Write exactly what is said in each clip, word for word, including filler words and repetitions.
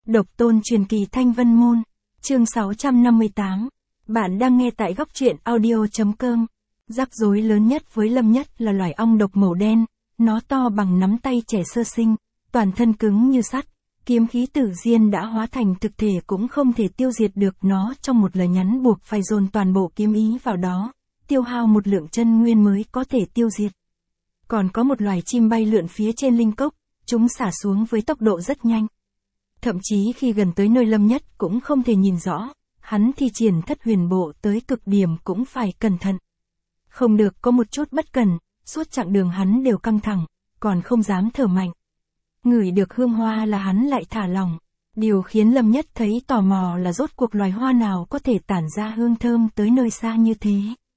Độc tôn truyền kỳ Thanh Vân Môn, chương sáu trăm năm mươi tám. Bạn đang nghe tại góc truyện audio.com. Rắc rối lớn nhất với Lâm Nhất là loài ong độc màu đen, nó to bằng nắm tay trẻ sơ sinh, toàn thân cứng như sắt, kiếm khí tử diên đã hóa thành thực thể cũng không thể tiêu diệt được nó, trong một lời nhắn buộc phải dồn toàn bộ kiếm ý vào đó, tiêu hao một lượng chân nguyên mới có thể tiêu diệt. Còn có một loài chim bay lượn phía trên linh cốc, chúng xả xuống với tốc độ rất nhanh. Thậm chí khi gần tới nơi Lâm Nhất cũng không thể nhìn rõ, hắn thi triển thất huyền bộ tới cực điểm cũng phải cẩn thận. Không được có một chút bất cần, suốt chặng đường hắn đều căng thẳng, còn không dám thở mạnh. Ngửi được hương hoa là hắn lại thả lỏng. Điều khiến Lâm Nhất thấy tò mò là rốt cuộc loài hoa nào có thể tản ra hương thơm tới nơi xa như thế.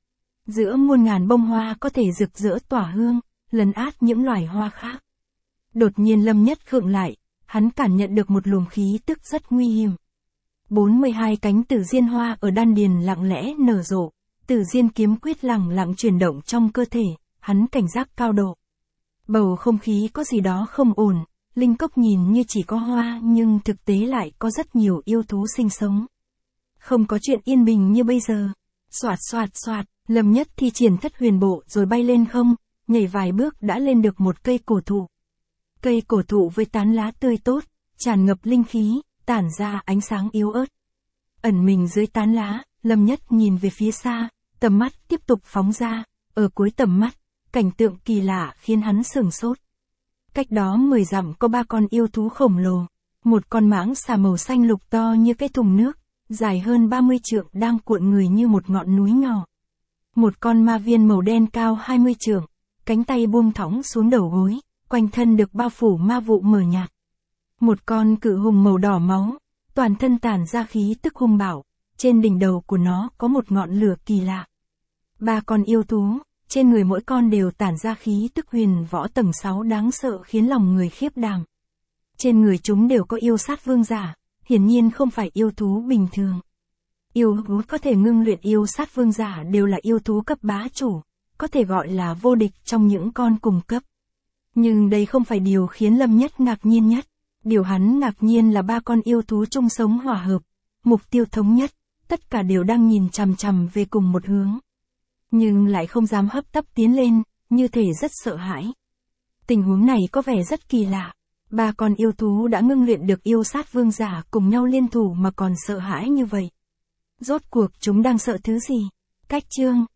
Giữa muôn ngàn bông hoa có thể rực rỡ tỏa hương, lấn át những loài hoa khác. Đột nhiên Lâm Nhất khựng lại, hắn cảm nhận được một luồng khí tức rất nguy hiểm. bốn mươi hai cánh tử diên hoa ở đan điền lặng lẽ nở rộ, tử diên kiếm quyết lặng lặng chuyển động trong cơ thể, hắn cảnh giác cao độ. Bầu không khí có gì đó không ổn, linh cốc nhìn như chỉ có hoa nhưng thực tế lại có rất nhiều yêu thú sinh sống. Không có chuyện yên bình như bây giờ. Soạt soạt soạt, Lâm Nhất thi triển thất huyền bộ rồi bay lên không, nhảy vài bước đã lên được một cây cổ thụ. Cây cổ thụ với tán lá tươi tốt, tràn ngập linh khí, tản ra ánh sáng yếu ớt. Ẩn mình dưới tán lá, Lâm Nhất nhìn về phía xa, tầm mắt tiếp tục phóng ra, ở cuối tầm mắt, cảnh tượng kỳ lạ khiến hắn sửng sốt. Cách đó mười dặm có ba con yêu thú khổng lồ, một con mãng xà màu xanh lục to như cái thùng nước, dài hơn ba mươi trượng đang cuộn người như một ngọn núi nhỏ. Một con ma viên màu đen cao hai mươi trượng, cánh tay buông thõng xuống đầu gối, quanh thân được bao phủ ma vụ mờ nhạt. Một con cự hùng màu đỏ máu, toàn thân tản ra khí tức hung bạo, trên đỉnh đầu của nó có một ngọn lửa kỳ lạ. Ba con yêu thú, trên người mỗi con đều tản ra khí tức huyền võ tầng sáu đáng sợ khiến lòng người khiếp đảm. Trên người chúng đều có yêu sát vương giả, hiển nhiên không phải yêu thú bình thường. Yêu thú có thể ngưng luyện yêu sát vương giả đều là yêu thú cấp bá chủ, có thể gọi là vô địch trong những con cùng cấp. Nhưng đây không phải điều khiến Lâm Nhất ngạc nhiên nhất. Điều hắn ngạc nhiên là ba con yêu thú chung sống hòa hợp, mục tiêu thống nhất, tất cả đều đang nhìn chằm chằm về cùng một hướng. Nhưng lại không dám hấp tấp tiến lên, như thể rất sợ hãi. Tình huống này có vẻ rất kỳ lạ. Ba con yêu thú đã ngưng luyện được yêu sát vương giả cùng nhau liên thủ mà còn sợ hãi như vậy. Rốt cuộc chúng đang sợ thứ gì? Cách chương